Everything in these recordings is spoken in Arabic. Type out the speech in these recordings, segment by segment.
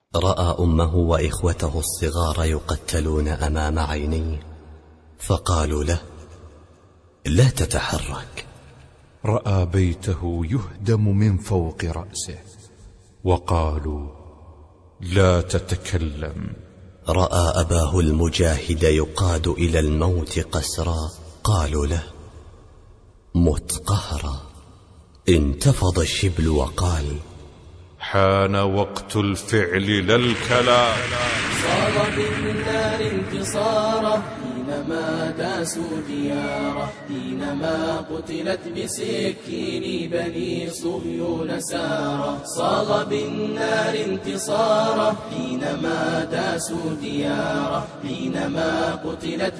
رأى أمه وإخوته الصغار يقتلون أمام عينيه، فقالوا له: لا تتحرك. رأى بيته يهدم من فوق رأسه، وقالوا: لا تتكلم. رأى أباه المجاهد يقاد إلى الموت قسرا، قالوا له: مت قهرا. انتفض الشبل وقال: حان وقت الفعل لا الكلام. صار بالنار انتصاره حينما داسوا دياره، حينما قتلت بسكين بني صهيون ساره. صاغ بالنار انتصاره حينما داسوا دياره، حينما قتلت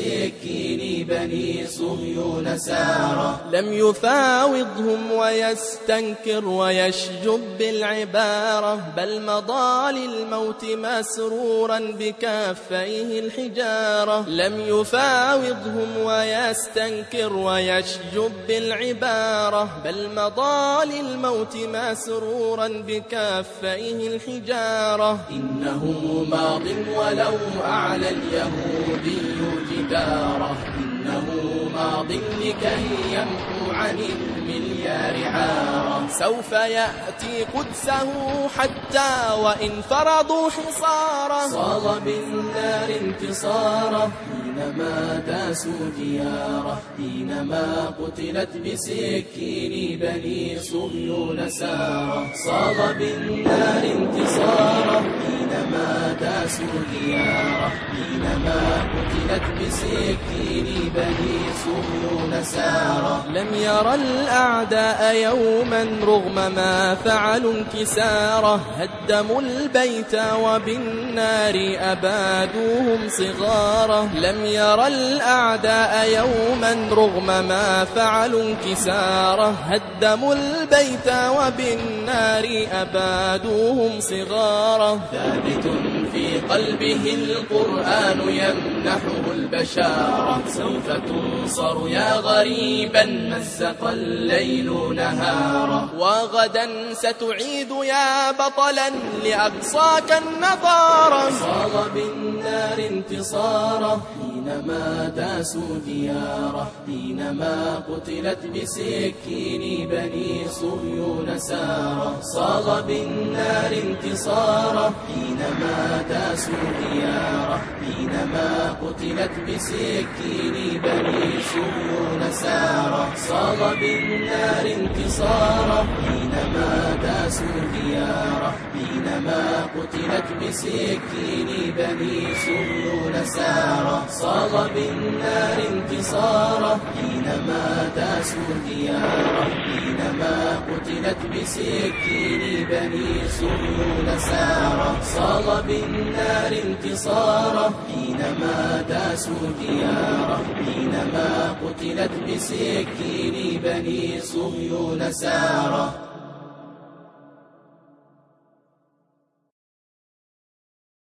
بسكين بني صهيون ساره. لم يفاوضهم ويستنكر ويشجب بالعبارة، بل مضى للموت مسرورا بكفيه الحجارة. لم يفاوضهم ويستنكر ويشجب بالعبارة، بل مضى للموت مسرورا بكفيه الحجارة. إنه ماض ولو أعلى اليهودي جداره، إنه ماض لكي يمحو عن المليار عاره. سوف يأتي قدسه حتى وإن فرضوا حصاره. صاغ بالنار انتصاره حينما داسوا دياره، حينما قتلت بسكين بني صهيون ساره. صاغ بالنار انتصاره حينما داسوا دياره، حينما قتلت بسكين بني صهيون ساره. لم يرى الأعداء يوما رغم ما فعلوا انكساره، هدموا البيت وبالنار أبادوهم صغاره. لم يرى الأعداء يوما رغم ما فعلوا انكساره، هدموا البيت وبالنار أبادوهم صغاره. ثابت في قلبه القرآن يمنحه البشارة، سوف تنصر يا غريبا مزق الليل نهارا. وغدا ستعيد يا بطلا لأقصاك النظارة. صاغ بالنار انتصاره حينما داسوا دياره، حينما قتلت بسكين بني صهيون ساره. صاغ بالنار انتصاره حينما داسوا دياره، حينما قتلت بسكين بني صهيون ساره. صاغ بالنار انتصاره حينما داسوا دياره، حينما قتلت بسكين بني صهيون ساره. صاغ بالنار انتصاره حينما داسوا دياره، حينما قتلت بسكين بني صهيون ساره. صاغ بالنار انتصاره حينما داسوا دياره، حينما قتلت بسكين بني صهيون ساره.